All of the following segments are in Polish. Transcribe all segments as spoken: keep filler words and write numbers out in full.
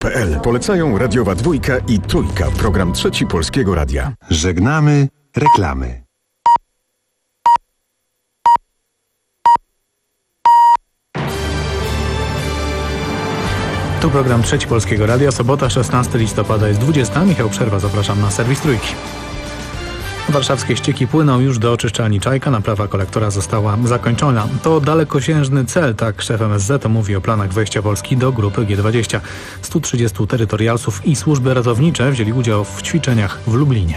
P L polecają radiowa dwójka i trójka, program trzeci Polskiego Radia. Żegnamy reklamy. Tu program trzeci Polskiego Radia, sobota szesnastego listopada jest dwudziesta. Michał Przerwa, zapraszam na serwis Trójki. Warszawskie ścieki płyną już do oczyszczalni Czajka, naprawa kolektora została zakończona. To dalekosiężny cel, tak szef M S Z mówi o planach wejścia Polski do grupy G dwadzieścia. stu trzydziestu terytorialsów i służby ratownicze wzięli udział w ćwiczeniach w Lublinie.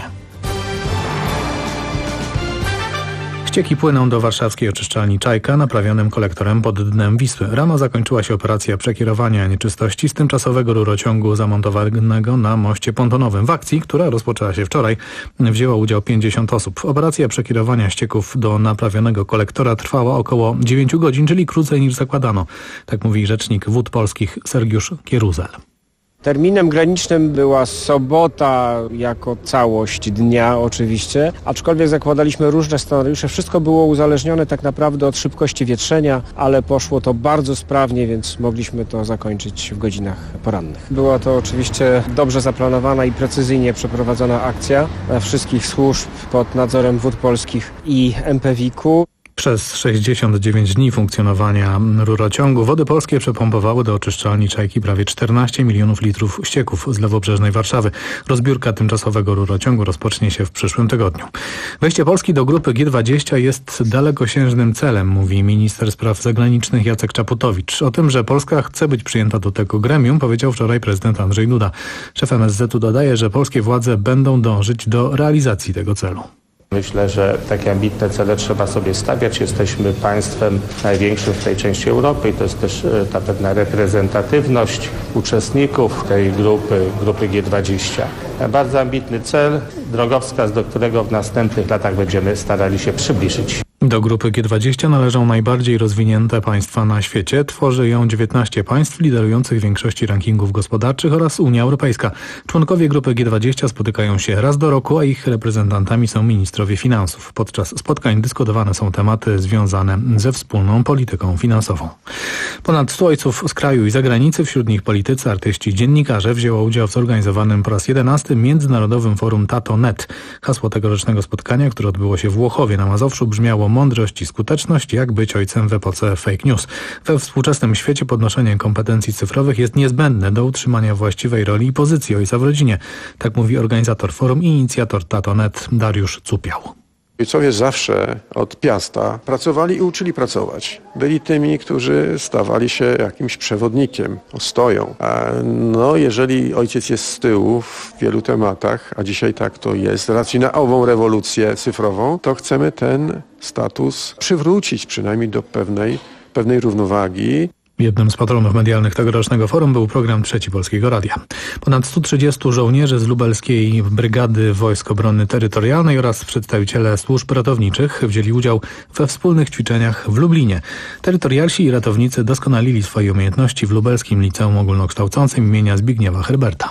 Ścieki płyną do warszawskiej oczyszczalni Czajka naprawionym kolektorem pod dnem Wisły. Rano zakończyła się operacja przekierowania nieczystości z tymczasowego rurociągu zamontowanego na moście pontonowym. W akcji, która rozpoczęła się wczoraj, wzięło udział pięćdziesiąt osób. Operacja przekierowania ścieków do naprawionego kolektora trwała około dziewięć godzin, czyli krócej niż zakładano. Tak mówi rzecznik Wód Polskich Sergiusz Kieruzel. Terminem granicznym była sobota jako całość dnia oczywiście, aczkolwiek zakładaliśmy różne scenariusze. Wszystko było uzależnione tak naprawdę od szybkości wietrzenia, ale poszło to bardzo sprawnie, więc mogliśmy to zakończyć w godzinach porannych. Była to oczywiście dobrze zaplanowana i precyzyjnie przeprowadzona akcja wszystkich służb pod nadzorem Wód Polskich i M P W I K-u. Przez sześćdziesiąt dziewięć dni funkcjonowania rurociągu Wody Polskie przepompowały do oczyszczalni Czajki prawie czternaście milionów litrów ścieków z lewobrzeżnej Warszawy. Rozbiórka tymczasowego rurociągu rozpocznie się w przyszłym tygodniu. Wejście Polski do grupy G dwadzieścia jest dalekosiężnym celem, mówi minister spraw zagranicznych Jacek Czaputowicz. O tym, że Polska chce być przyjęta do tego gremium, powiedział wczoraj prezydent Andrzej Duda. Szef M S Z-u dodaje, że polskie władze będą dążyć do realizacji tego celu. Myślę, że takie ambitne cele trzeba sobie stawiać. Jesteśmy państwem największym w tej części Europy i to jest też ta pewna reprezentatywność uczestników tej grupy, grupy G dwadzieścia. Bardzo ambitny cel, drogowskaz, do którego w następnych latach będziemy starali się przybliżyć. Do grupy G dwadzieścia należą najbardziej rozwinięte państwa na świecie. Tworzy ją dziewiętnaście państw liderujących większości rankingów gospodarczych oraz Unia Europejska. Członkowie grupy G dwadzieścia spotykają się raz do roku, a ich reprezentantami są ministrowie finansów. Podczas spotkań dyskutowane są tematy związane ze wspólną polityką finansową. Ponad stu ojców z kraju i zagranicy, wśród nich politycy, artyści, dziennikarze, wzięło udział w zorganizowanym po raz jedenastym Międzynarodowym Forum Tato kropka net. Hasło tegorocznego spotkania, które odbyło się w Łochowie na Mazowszu, brzmiało: mądrość i skuteczność, jak być ojcem w epoce fake news. We współczesnym świecie podnoszenie kompetencji cyfrowych jest niezbędne do utrzymania właściwej roli i pozycji ojca w rodzinie. Tak mówi organizator forum i inicjator Tato kropka net Dariusz Cupiał. Ojcowie zawsze od piasta pracowali i uczyli pracować. Byli tymi, którzy stawali się jakimś przewodnikiem, ostoją. A no, jeżeli ojciec jest z tyłu w wielu tematach, a dzisiaj tak to jest, z racji na ową rewolucję cyfrową, to chcemy ten status przywrócić przynajmniej do pewnej, pewnej równowagi. Jednym z patronów medialnych tegorocznego forum był program trzeci Polskiego Radia. Ponad stu trzydziestu żołnierzy z lubelskiej Brygady Wojsk Obrony Terytorialnej oraz przedstawiciele służb ratowniczych wzięli udział we wspólnych ćwiczeniach w Lublinie. Terytorialsi i ratownicy doskonalili swoje umiejętności w lubelskim liceum ogólnokształcącym imienia Zbigniewa Herberta.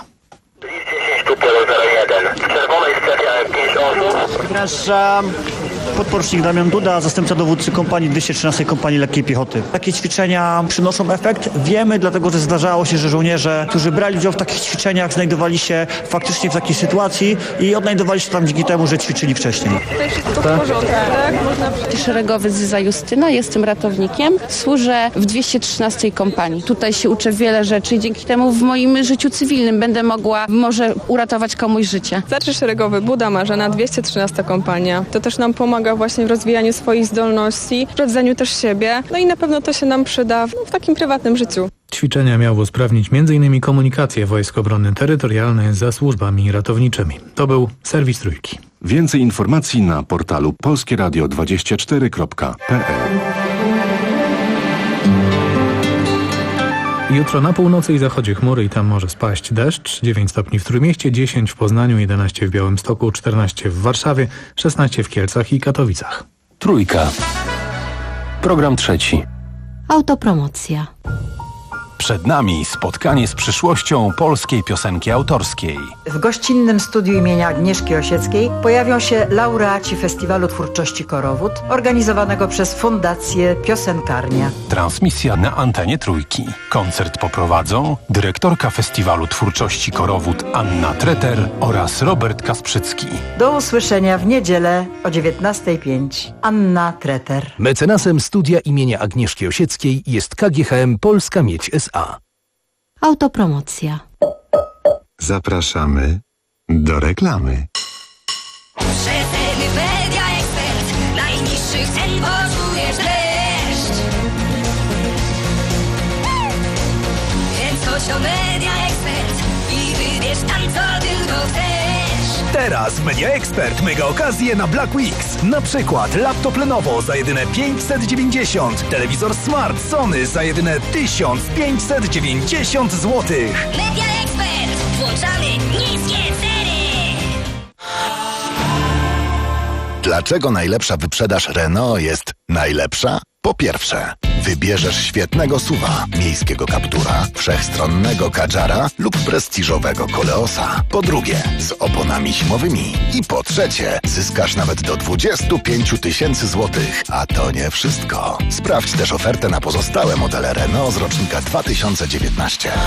Wdrażam podporucznik Damian Duda, zastępca dowódcy kompanii dwieście trzynastej Kompanii Lekkiej Piechoty. Takie ćwiczenia przynoszą efekt. Wiemy, dlatego że zdarzało się, że żołnierze, którzy brali udział w takich ćwiczeniach, znajdowali się faktycznie w takiej sytuacji i odnajdowali się tam dzięki temu, że ćwiczyli wcześniej. Tutaj wszystko w porządku, tak? Można... Szeregowy Zyza Justyna, jestem ratownikiem. Służę w dwieście trzynastej Kompanii. Tutaj się uczę wiele rzeczy i dzięki temu w moim życiu cywilnym będę mogła może uratować komuś życie. Starszy Szeregowy Buda Marzena, dwieście trzynasta Kompania. To też nam pomaga właśnie w rozwijaniu swoich zdolności, w sprawdzaniu też siebie. No i na pewno to się nam przyda w takim prywatnym życiu. Ćwiczenia miały usprawnić między innymi komunikację Wojsk Obrony Terytorialnej ze służbami ratowniczymi. To był serwis Trójki. Więcej informacji na portalu polskie radio dwadzieścia cztery kropka p l. Jutro na północy i zachodzie chmury i tam może spaść deszcz. dziewięć stopni w Trójmieście, dziesięć w Poznaniu, jedenaście w Białymstoku, czternaście w Warszawie, szesnaście w Kielcach i Katowicach. Trójka. Program trzeci. Autopromocja. Przed nami spotkanie z przyszłością polskiej piosenki autorskiej. W gościnnym studiu imienia Agnieszki Osieckiej pojawią się laureaci Festiwalu Twórczości Korowód, organizowanego przez Fundację Piosenkarnia. Transmisja na antenie Trójki. Koncert poprowadzą dyrektorka Festiwalu Twórczości Korowód Anna Treter oraz Robert Kasprzycki. Do usłyszenia w niedzielę o dziewiętnasta pięć. Anna Treter. Mecenasem studia imienia Agnieszki Osieckiej jest K G H M Polska Miedź S A. Autopromocja. Zapraszamy do reklamy. Przeceny Media Expert. Najniższych cen poczujesz dreszcz. Więc chodź do Media Expert i wybierz tam, co tylko chcesz. Teraz w Media Expert mega okazje na Black Weeks. Na przykład laptop Lenovo za jedyne pięćset dziewięćdziesiąt, telewizor Smart Sony za jedyne tysiąc pięćset dziewięćdziesiąt złotych. Media Expert. Włączamy niskie ceny. Dlaczego najlepsza wyprzedaż Renault jest najlepsza? Po pierwsze, wybierzesz świetnego suwa, miejskiego Captura, wszechstronnego Kadżara lub prestiżowego Koleosa. Po drugie, z oponami zimowymi. I po trzecie, zyskasz nawet do dwadzieścia pięć tysięcy złotych. A to nie wszystko. Sprawdź też ofertę na pozostałe modele Renault z rocznika dwa tysiące dziewiętnastego.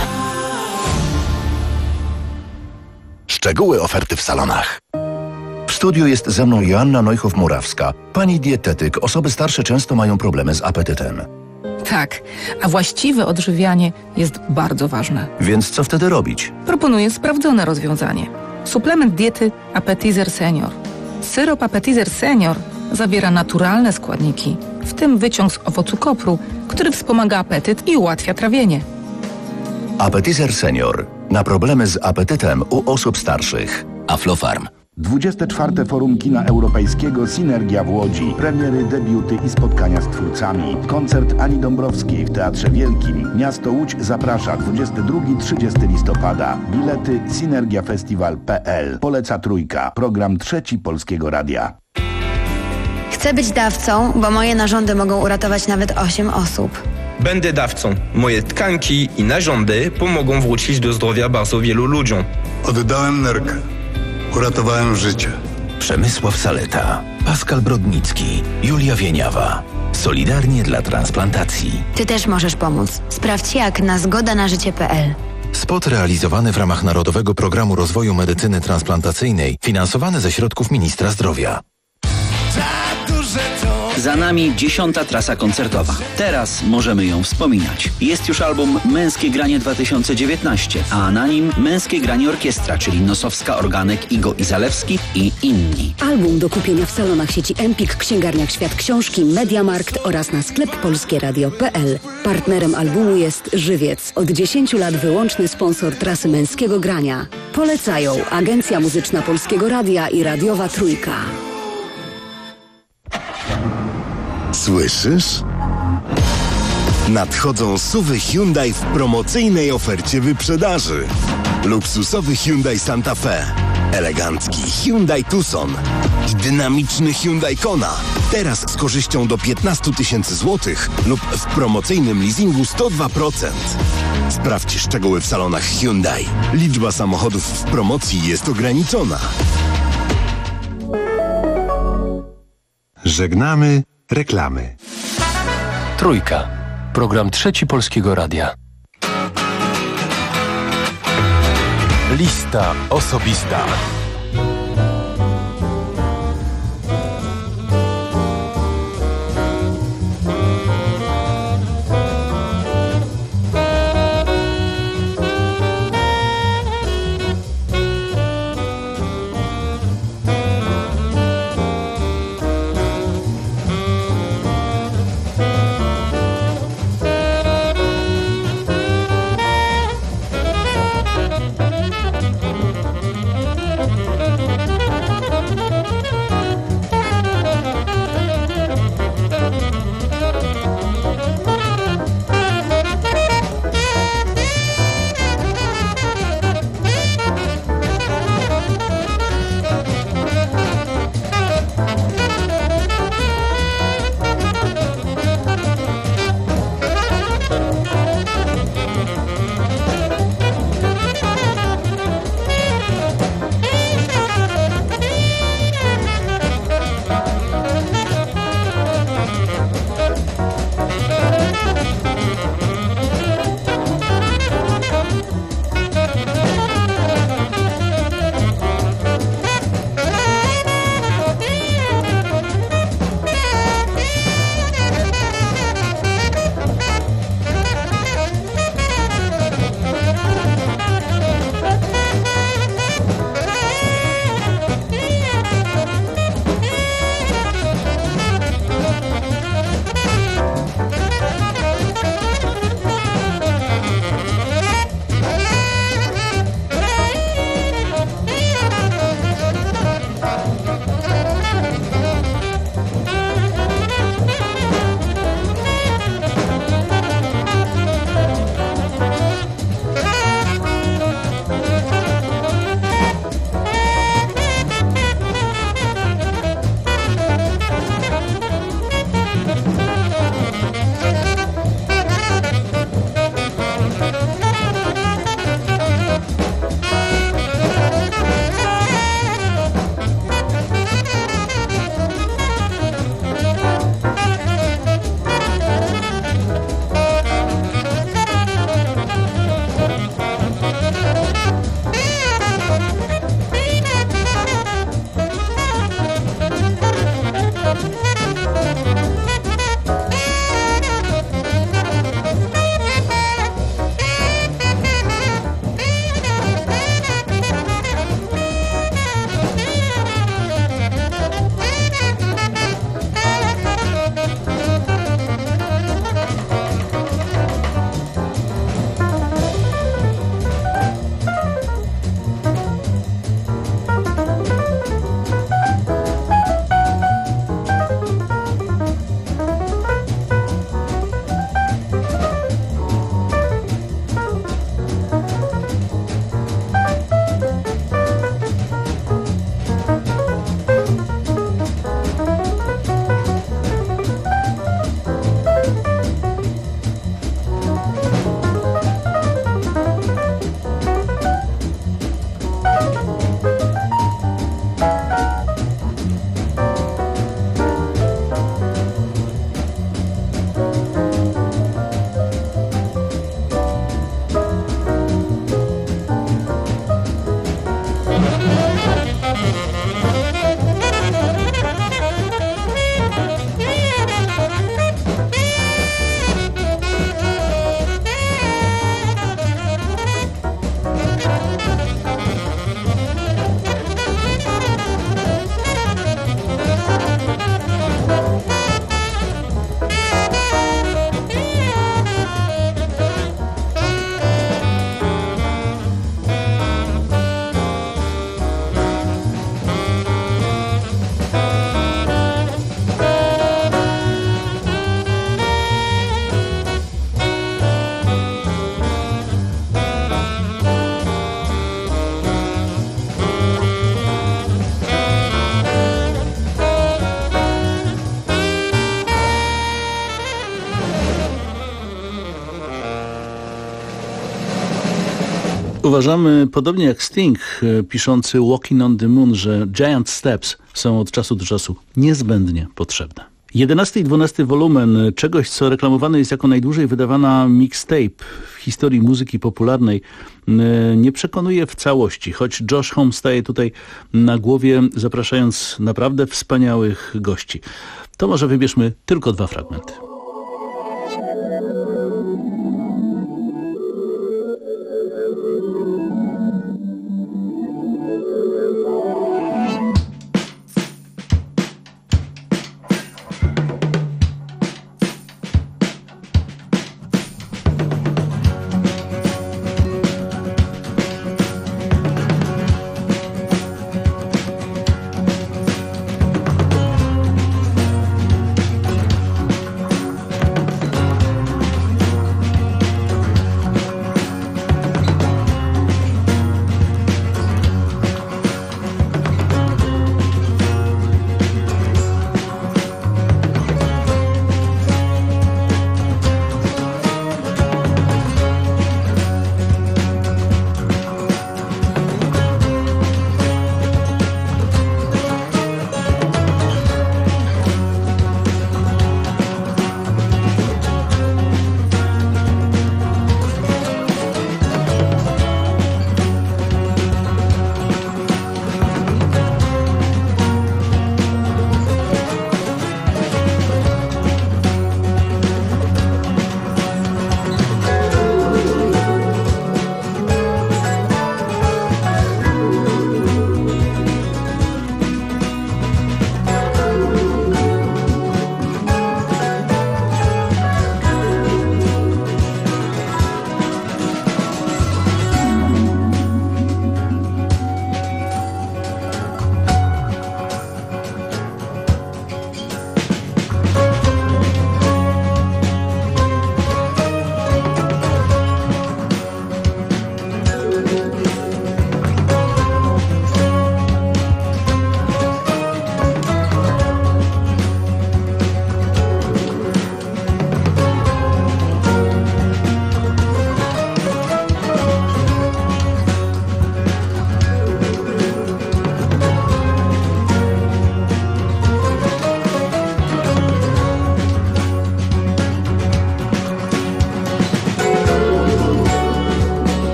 Szczegóły oferty w salonach. W studiu jest ze mną Joanna Neuchow-Murawska, pani dietetyk. Osoby starsze często mają problemy z apetytem. Tak, a właściwe odżywianie jest bardzo ważne. Więc co wtedy robić? Proponuję sprawdzone rozwiązanie. Suplement diety Appetizer Senior. Syrop Appetizer Senior zawiera naturalne składniki, w tym wyciąg z owocu kopru, który wspomaga apetyt i ułatwia trawienie. Appetizer Senior. Na problemy z apetytem u osób starszych. Aflofarm. dwudzieste czwarte Forum Kina Europejskiego Synergia w Łodzi. Premiery, debiuty i spotkania z twórcami. Koncert Ani Dąbrowskiej w Teatrze Wielkim. Miasto Łódź zaprasza dwudziestego drugiego do trzydziestego listopada. Bilety synergiafestiwal kropka p l. Poleca Trójka. Program Trzeci Polskiego Radia. Chcę być dawcą, bo moje narządy mogą uratować nawet osiem osób. Będę dawcą. Moje tkanki i narządy pomogą wrócić do zdrowia bardzo wielu ludziom. Oddałem nerkę. Uratowałem życie. Przemysław Saleta, Pascal Brodnicki, Julia Wieniawa. Solidarnie dla transplantacji. Ty też możesz pomóc. Sprawdź jak na zgoda na życie kropka p l. Spot realizowany w ramach Narodowego Programu Rozwoju Medycyny Transplantacyjnej, finansowany ze środków Ministra Zdrowia. Za nami dziesiąta trasa koncertowa. Teraz możemy ją wspominać. Jest już album Męskie Granie dwa tysiące dziewiętnaście, a na nim Męskie Granie Orkiestra, czyli Nosowska, Organek, Igo i Zalewski i inni. Album do kupienia w salonach sieci Empik, księgarniach Świat Książki, Mediamarkt oraz na sklep polskieradio kropka p l. Partnerem albumu jest Żywiec. Od dziesięciu lat wyłączny sponsor trasy Męskiego Grania. Polecają Agencja Muzyczna Polskiego Radia i Radiowa Trójka. Słyszysz? Nadchodzą suwy Hyundai w promocyjnej ofercie wyprzedaży. Luksusowy Hyundai Santa Fe, elegancki Hyundai Tucson i dynamiczny Hyundai Kona. Teraz z korzyścią do piętnaście tysięcy złotych lub w promocyjnym leasingu sto dwa procent. Sprawdź szczegóły w salonach Hyundai. Liczba samochodów w promocji jest ograniczona. Żegnamy reklamy. Trójka. Program Trzeci Polskiego Radia. Lista osobista. Uważamy, podobnie jak Sting, piszący Walking on the Moon, że Giant Steps są od czasu do czasu niezbędnie potrzebne. jedenasty i dwunasty wolumen czegoś, co reklamowane jest jako najdłużej wydawana mixtape w historii muzyki popularnej, nie przekonuje w całości, choć Josh Homme staje tutaj na głowie, zapraszając naprawdę wspaniałych gości. To może wybierzmy tylko dwa fragmenty.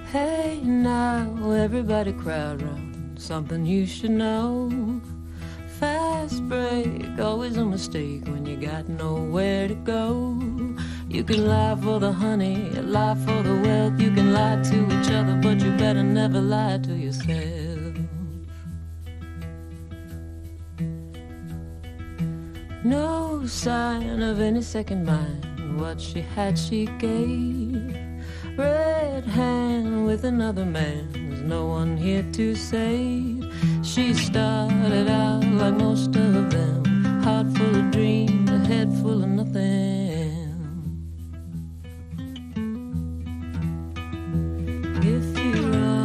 Hey now, everybody crowd round, something you should know. Fast break, always a mistake when you got nowhere to go. You can lie for the honey, lie for the wealth. You can lie to each other, but you better never lie to yourself. No sign of any second mind, what she had she gave. Red hand with another man, there's no one here to save. She started out like most of them, heart full of dreams, a head full of nothing. If you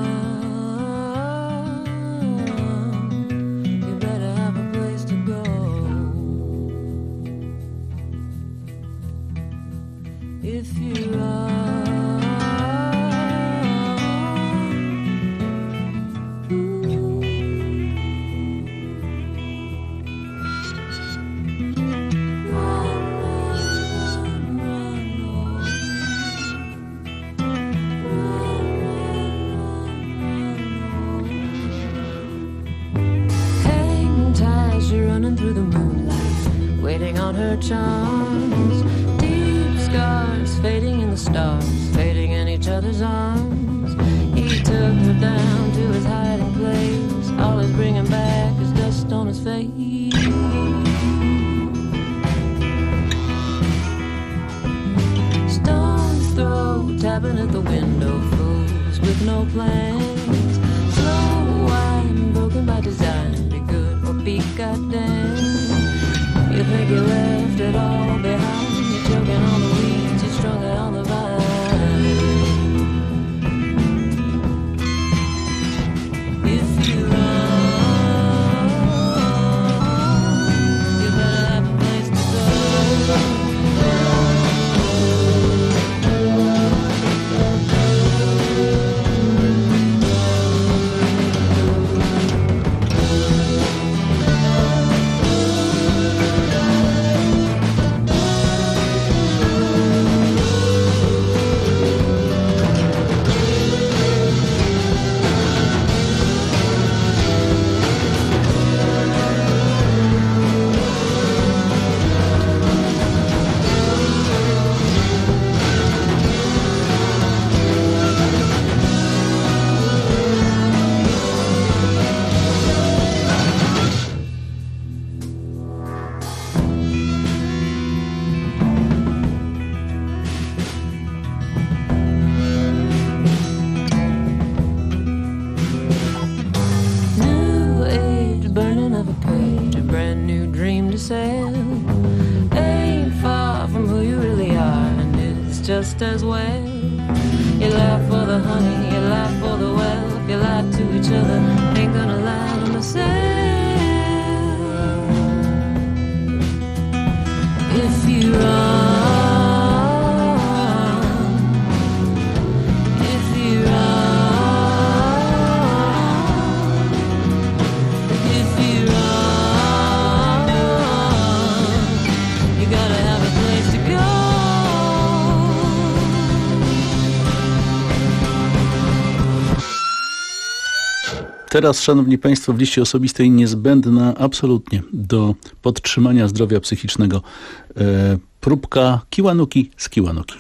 run, you better have a place to go. If you run, through the moonlight, waiting on her charms. Deep scars fading in the stars, fading in each other's arms. He took her down to his hiding place, all he's bringing back is dust on his face. Stone's throw, tapping at the window, fools with no plans. Slow wine, broken by design, be goddamn. You think you left it all behind. You're choking on the weeds, you strung it on the vine. If you run, you better have a place to go. Just as well. You lie for the honey, you lie for the wealth. You lie to each other, ain't gonna lie to myself. If you run, if you run, if you run, you gotta have a place to go. Teraz, szanowni państwo, w liście osobistej niezbędna absolutnie do podtrzymania zdrowia psychicznego e, próbka Kiwanuki z Kiwanuki.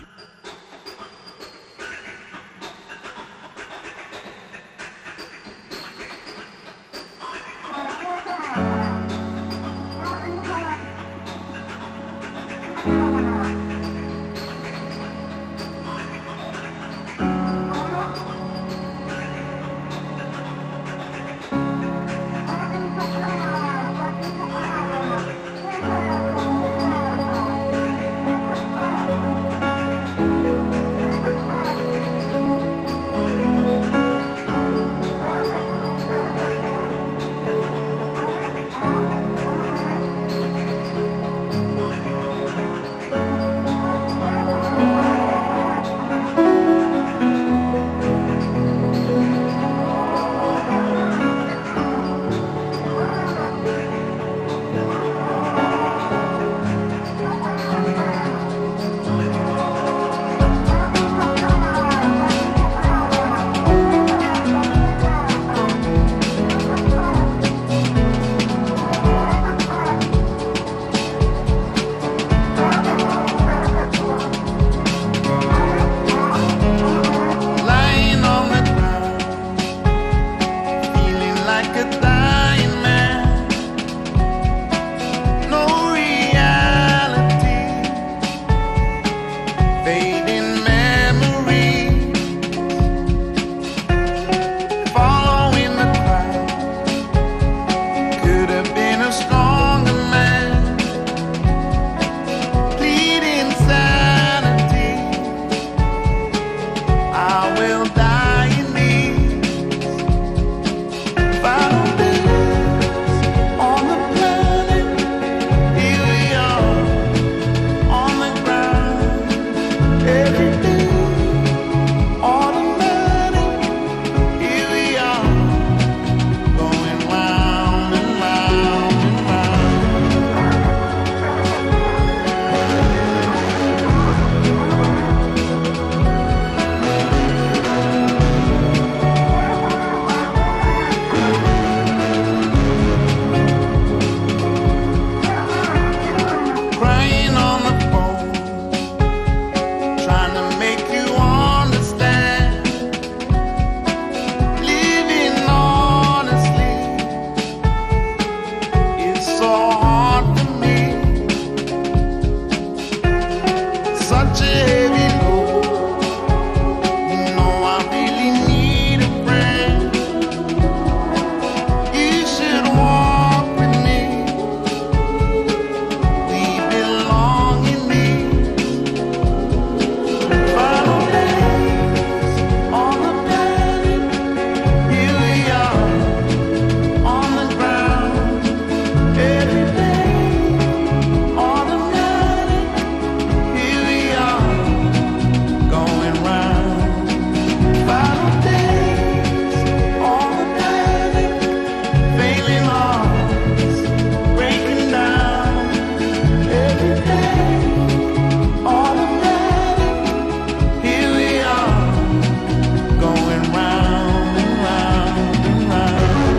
such a heavy load. You know I really need a friend. You should walk with me. We belong in these final days on the planet. Here we are on the ground every day. Automatic, here we are going round. Final days on the planet, failing hearts breaking down every day. Automatic, here we are going round and round and round.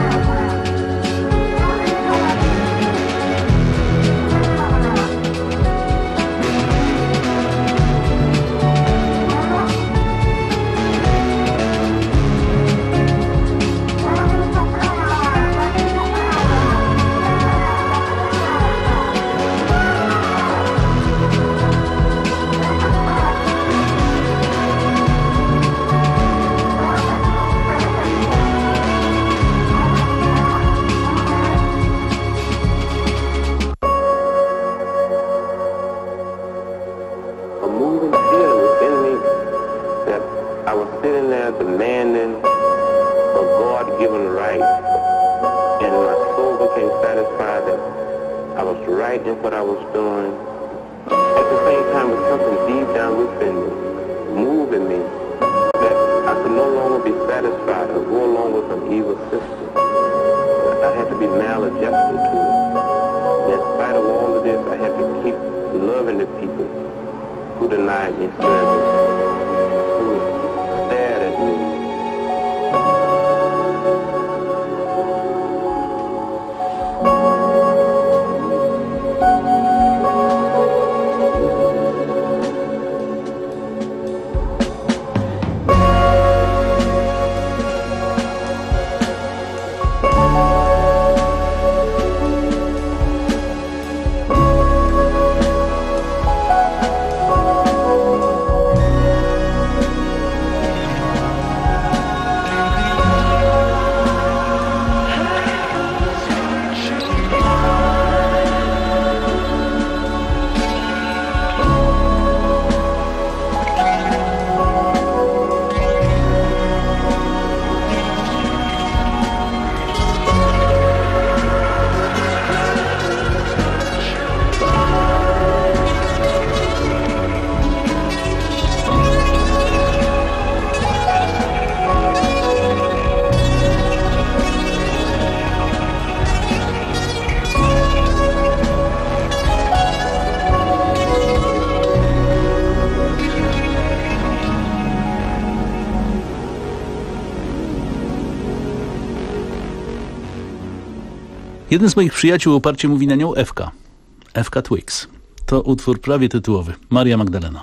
A moving feeling within me that I was sitting there demanding a God-given right, and my soul became satisfied that I was right in what I was doing. At the same time, with something deep down within me, moving me, that I could no longer be satisfied or go along with an evil system. I had to be maladjusted to it. And in spite of all of this, I had to keep loving the people who denied me service, who stared at me. Jeden z moich przyjaciół uparcie mówi na nią Ewka. Ewka Twix. To utwór prawie tytułowy. Maria Magdalena.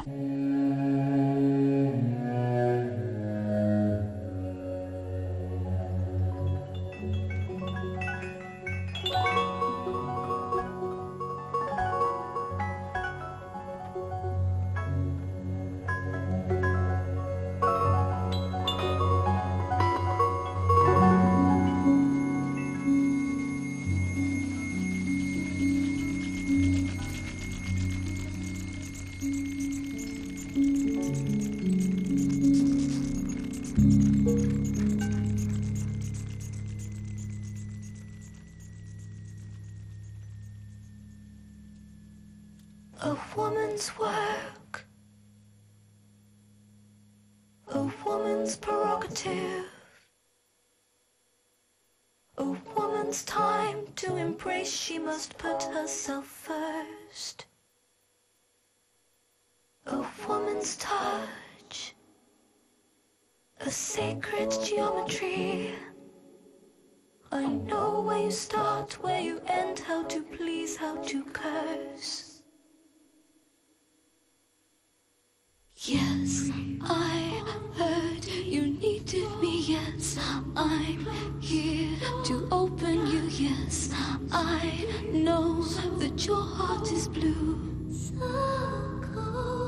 A woman's work, a woman's prerogative, a woman's time to embrace, she must put herself first. A woman's touch, a sacred geometry. I know where you start, where you end, how to please, how to curse. Yes, I heard you needed me, yes, I'm here to open you, yes, I know that your heart is blue. So cold.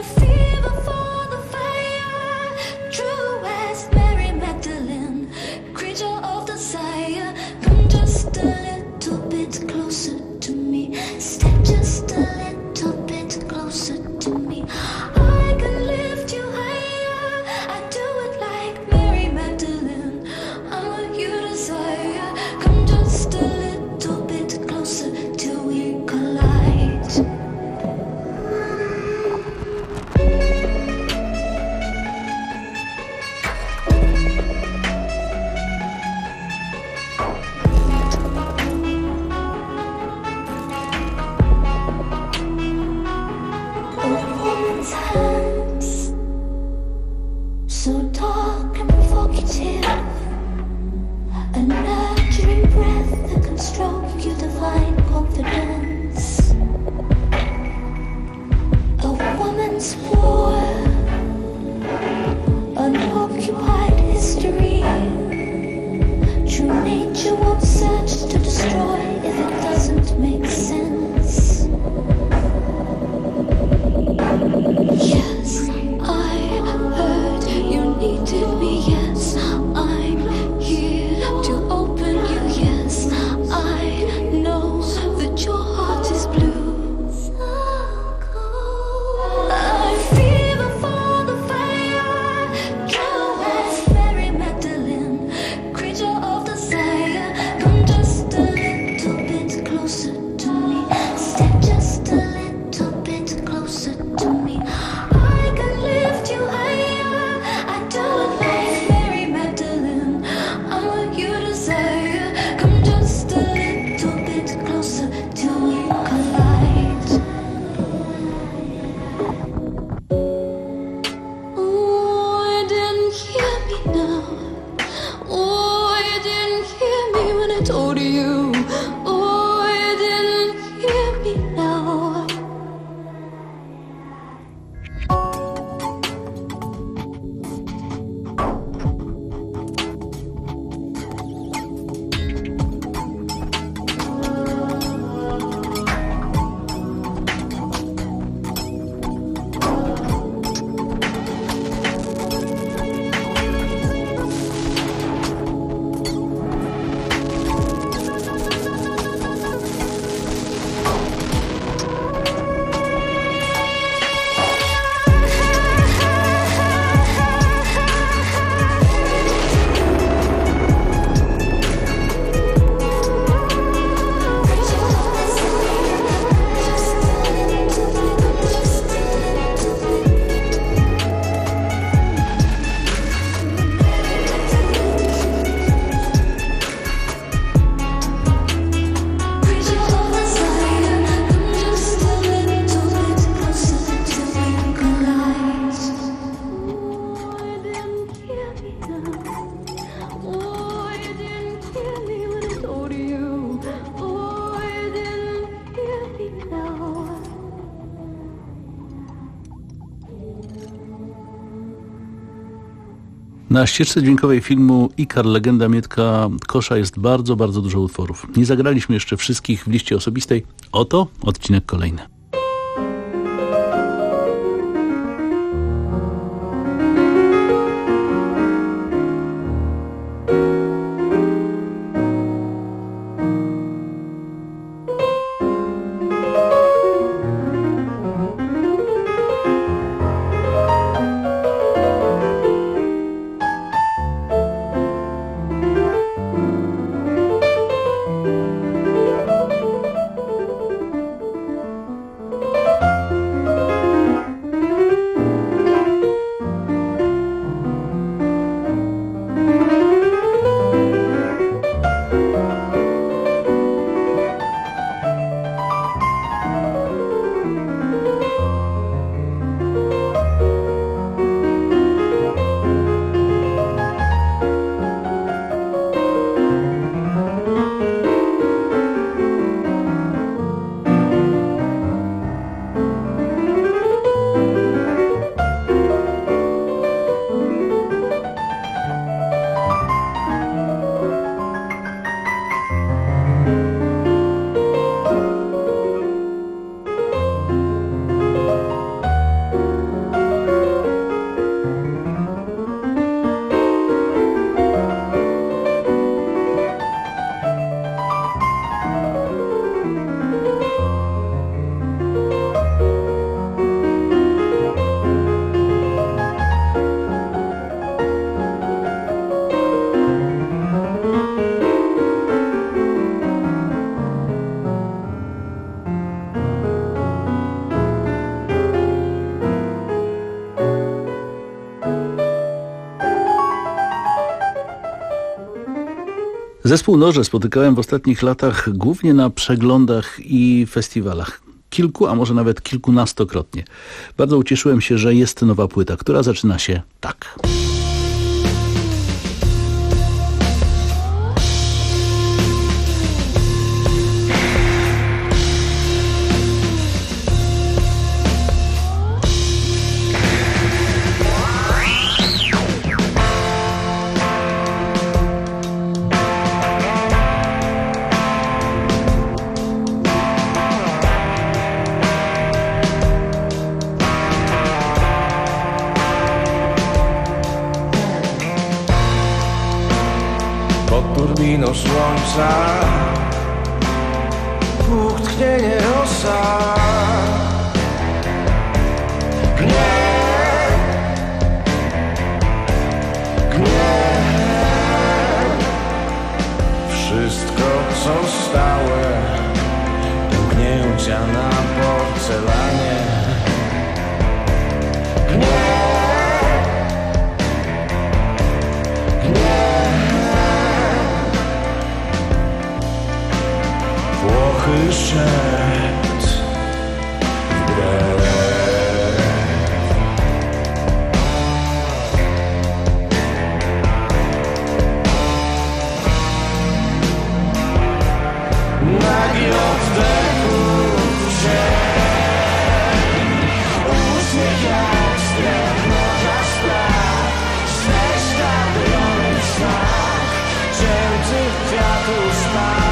Na ścieżce dźwiękowej filmu Ikar, legenda Mietka Kosza jest bardzo, bardzo dużo utworów. Nie zagraliśmy jeszcze wszystkich w liście osobistej. Oto odcinek kolejny. Zespół Noże spotykałem w ostatnich latach głównie na przeglądach i festiwalach. Kilku, a może nawet kilkunastokrotnie. Bardzo ucieszyłem się, że jest nowa płyta, która zaczyna się tak. Turbiną słońca Bóg tchnienie rosa Gniew Gniew Wszystko co stałe Mgnięcia na porcelanie Gniew Płochy szept wbrew Nagi oddechów cień Uśmiech jak strach, morza strach Śledź napiony snach Ciętych kwiatów smak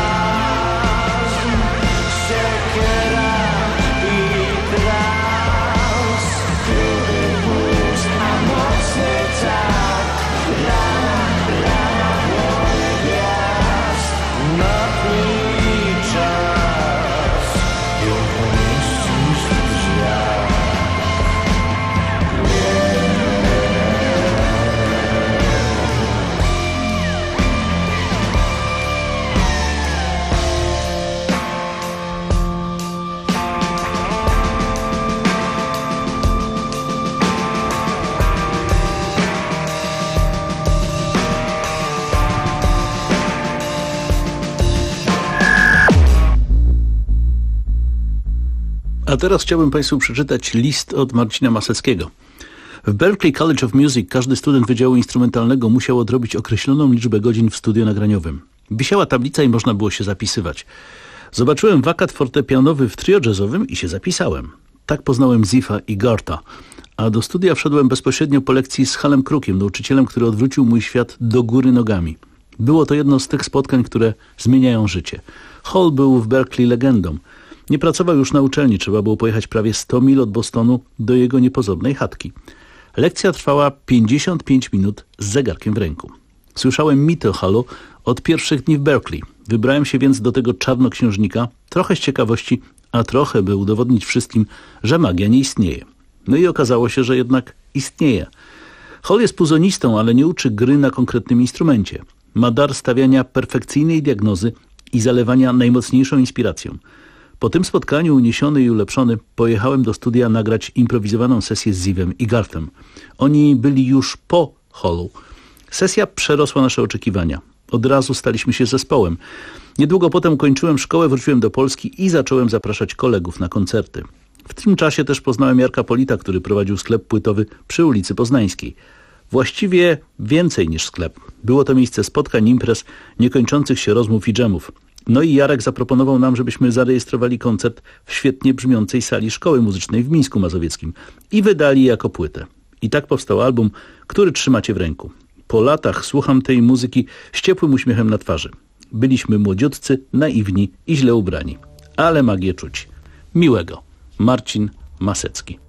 A teraz chciałbym Państwu przeczytać list od Marcina Maseckiego. W Berklee College of Music każdy student Wydziału Instrumentalnego musiał odrobić określoną liczbę godzin w studiu nagraniowym. Wisiała tablica i można było się zapisywać. Zobaczyłem wakat fortepianowy w trio jazzowym i się zapisałem. Tak poznałem Ziffa i Garta. A do studia wszedłem bezpośrednio po lekcji z Halem Crookiem, nauczycielem, który odwrócił mój świat do góry nogami. Było to jedno z tych spotkań, które zmieniają życie. Hall był w Berklee legendą. Nie pracował już na uczelni, trzeba było pojechać prawie sto mil od Bostonu do jego niepozornej chatki. Lekcja trwała pięćdziesiąt pięć minut z zegarkiem w ręku. Słyszałem mity o Hallu od pierwszych dni w Berklee. Wybrałem się więc do tego czarnoksiężnika, trochę z ciekawości, a trochę by udowodnić wszystkim, że magia nie istnieje. No i okazało się, że jednak istnieje. Hall jest puzonistą, ale nie uczy gry na konkretnym instrumencie. Ma dar stawiania perfekcyjnej diagnozy i zalewania najmocniejszą inspiracją. Po tym spotkaniu, uniesiony i ulepszony, pojechałem do studia nagrać improwizowaną sesję z Ziffem i Garthem. Oni byli już po Hallu. Sesja przerosła nasze oczekiwania. Od razu staliśmy się zespołem. Niedługo potem kończyłem szkołę, wróciłem do Polski i zacząłem zapraszać kolegów na koncerty. W tym czasie też poznałem Jarka Polita, który prowadził sklep płytowy przy ulicy Poznańskiej. Właściwie więcej niż sklep. Było to miejsce spotkań, imprez, niekończących się rozmów i dżemów. No i Jarek zaproponował nam, żebyśmy zarejestrowali koncert w świetnie brzmiącej sali Szkoły Muzycznej w Mińsku Mazowieckim i wydali jako płytę. I tak powstał album, który trzymacie w ręku. Po latach słucham tej muzyki z ciepłym uśmiechem na twarzy. Byliśmy młodziutcy, naiwni i źle ubrani. Ale magię czuć. Miłego. Marcin Masecki.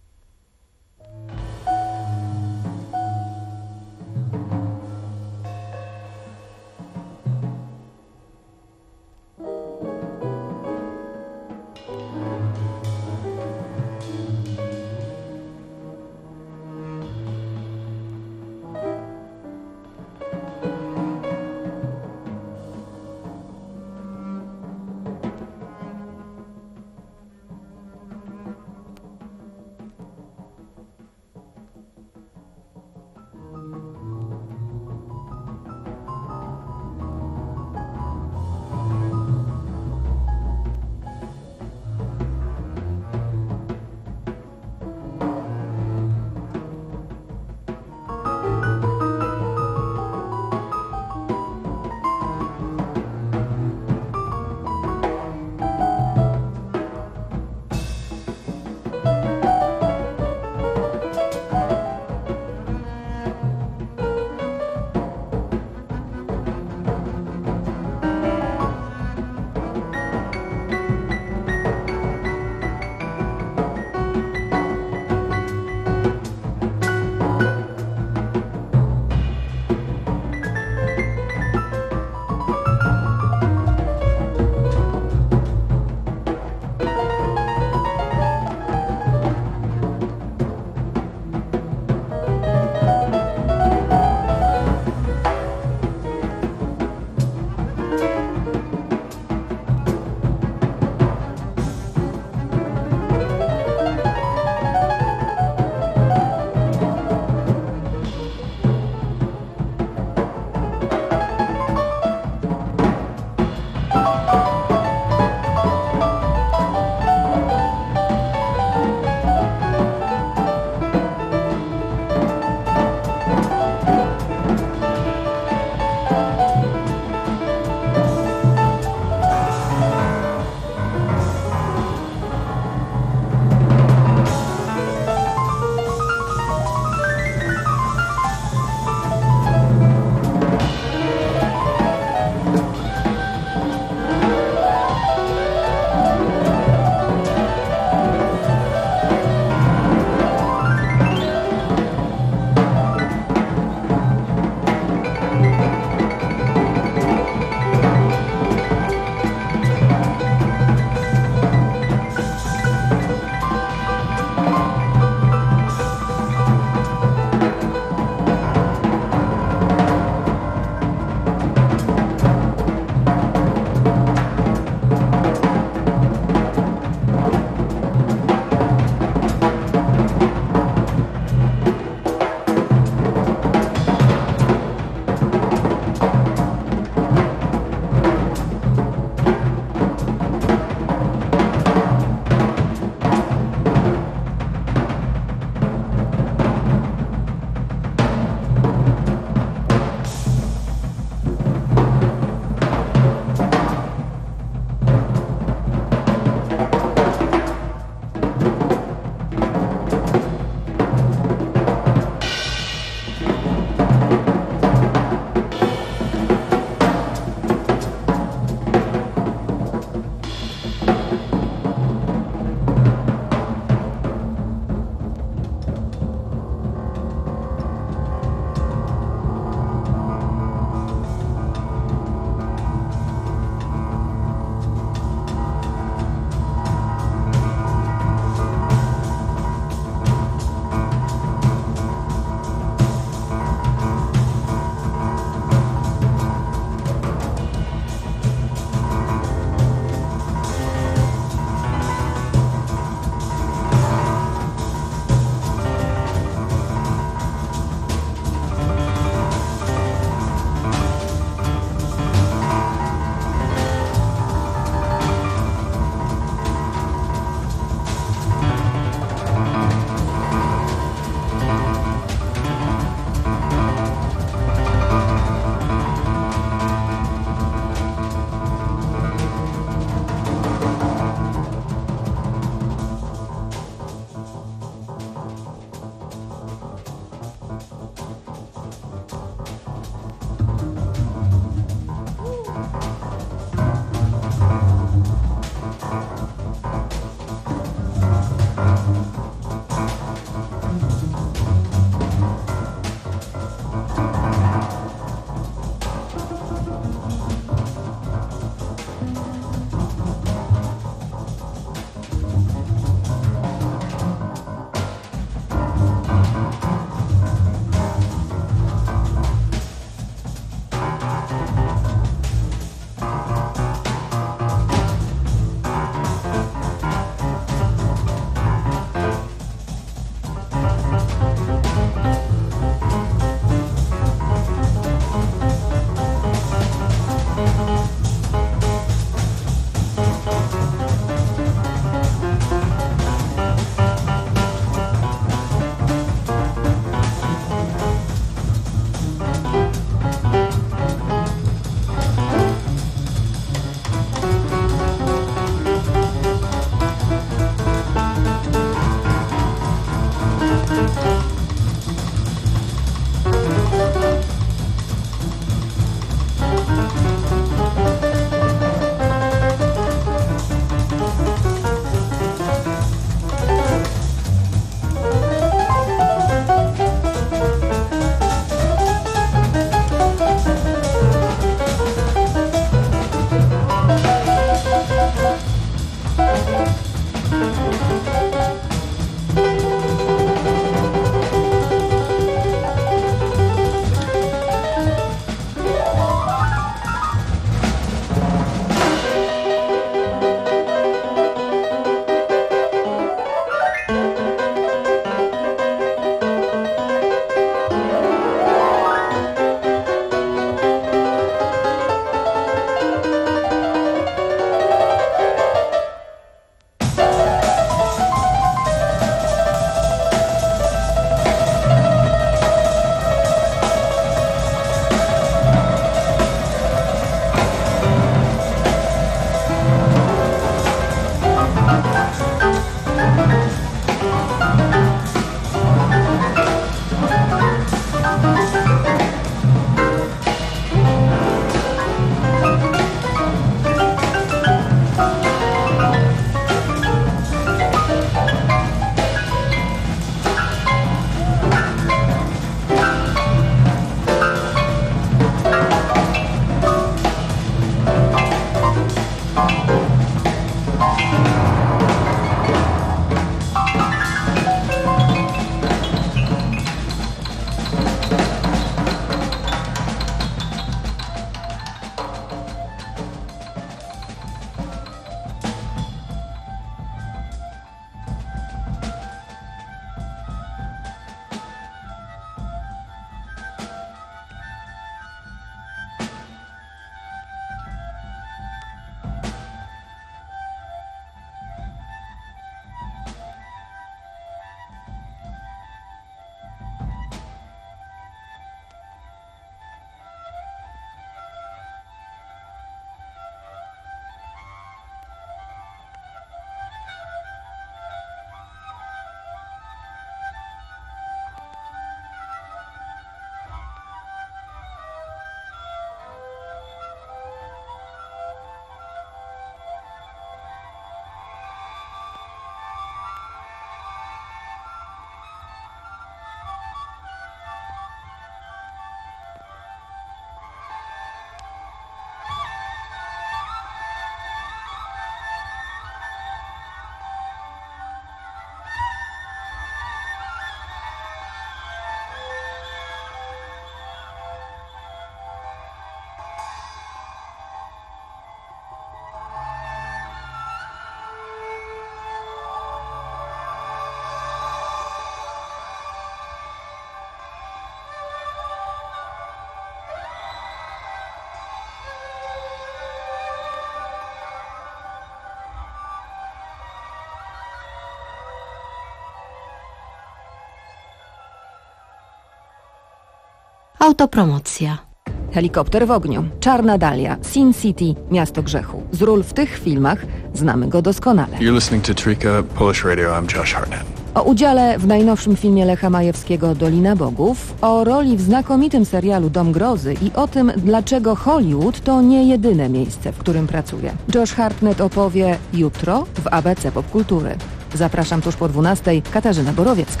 Autopromocja. Helikopter w ogniu, Czarna Dalia, Sin City, Miasto Grzechu. Z ról w tych filmach znamy go doskonale. You're listening to Trika Polish Radio. I'm Josh Hartnett. O udziale w najnowszym filmie Lecha Majewskiego Dolina Bogów, o roli w znakomitym serialu Dom Grozy i o tym, dlaczego Hollywood to nie jedyne miejsce, w którym pracuje. Josh Hartnett opowie jutro w A B C Popkultury. Zapraszam tuż po dwunastej. Katarzyna Borowiecka.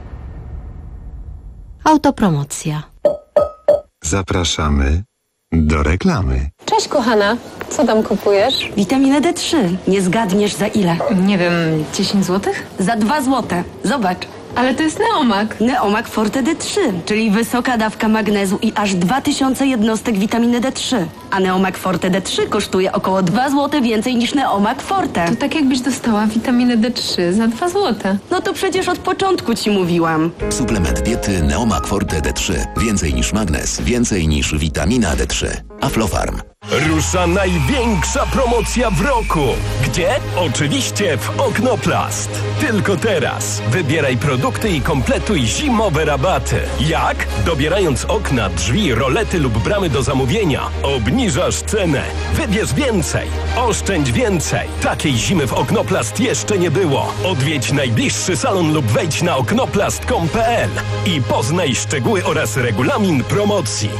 Autopromocja. Zapraszamy do reklamy. Cześć kochana, co tam kupujesz? Witaminę D trzy. Nie zgadniesz za ile? Nie wiem, dziesięć złotych? Za dwa złote. Zobacz. Ale to jest Neomak. Neomak Forte D trzy, czyli wysoka dawka magnezu i aż dwa tysiące jednostek witaminy D trzy. A Neomak Forte D trzy kosztuje około dwa złote więcej niż Neomak Forte. To tak jakbyś dostała witaminę D trzy za dwa złote. No to przecież od początku ci mówiłam. Suplement diety Neomak Forte D trzy. Więcej niż magnez, więcej niż witamina D trzy. Aflofarm. Rusza największa promocja w roku. Gdzie? Oczywiście w Oknoplast. Tylko teraz. Wybieraj produkty i kompletuj zimowe rabaty. Jak? Dobierając okna, drzwi, rolety lub bramy do zamówienia, obniżasz cenę. Wybierz więcej. Oszczędź więcej. Takiej zimy w Oknoplast jeszcze nie było. Odwiedź najbliższy salon lub wejdź na oknoplast kropka com kropka pe el i poznaj szczegóły oraz regulamin promocji.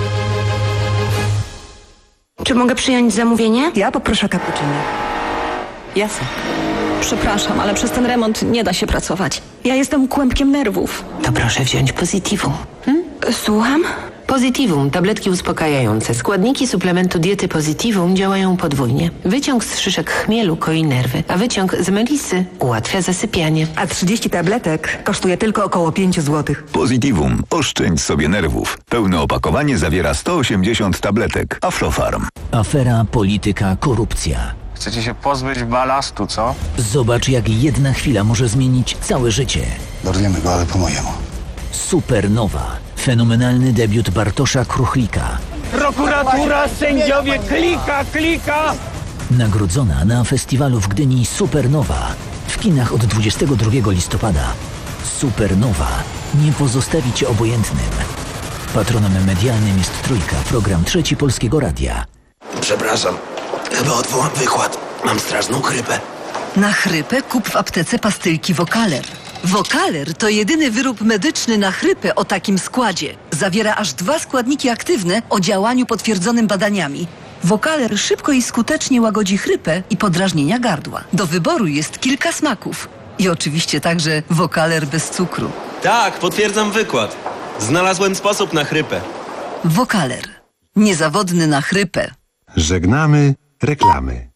Czy mogę przyjąć zamówienie? Ja poproszę cappuccino. Jasne. Przepraszam, ale przez ten remont nie da się pracować. Ja jestem kłębkiem nerwów. To proszę wziąć Positivum. Hmm? Słucham? Positivum, tabletki uspokajające. Składniki suplementu diety Positivum działają podwójnie. Wyciąg z szyszek chmielu koi nerwy, a wyciąg z melisy ułatwia zasypianie. A trzydzieści tabletek kosztuje tylko około pięć złotych. Positivum. Oszczędź sobie nerwów. Pełne opakowanie zawiera sto osiemdziesiąt tabletek. Aflofarm. Afera, polityka, korupcja. Chcecie się pozbyć balastu, co? Zobacz, jak jedna chwila może zmienić całe życie. Dorwiemy go, ale po mojemu. Supernowa. Fenomenalny debiut Bartosza Kruchlika. Prokuratura, sędziowie, klika, klika! Nagrodzona na festiwalu w Gdyni Supernowa. W kinach od dwudziestego drugiego listopada. Supernowa. Nie pozostawi cię obojętnym. Patronem medialnym jest Trójka, program Trzeci Polskiego Radia. Przepraszam, chyba odwołam wykład. Mam straszną chrypę. Na chrypę kup w aptece pastylki Wokaler. Wokaler to jedyny wyrób medyczny na chrypę o takim składzie. Zawiera aż dwa składniki aktywne o działaniu potwierdzonym badaniami. Wokaler szybko i skutecznie łagodzi chrypę i podrażnienia gardła. Do wyboru jest kilka smaków. I oczywiście także Wokaler bez cukru. Tak, potwierdzam wykład. Znalazłem sposób na chrypę. Wokaler. Niezawodny na chrypę. Żegnamy reklamy.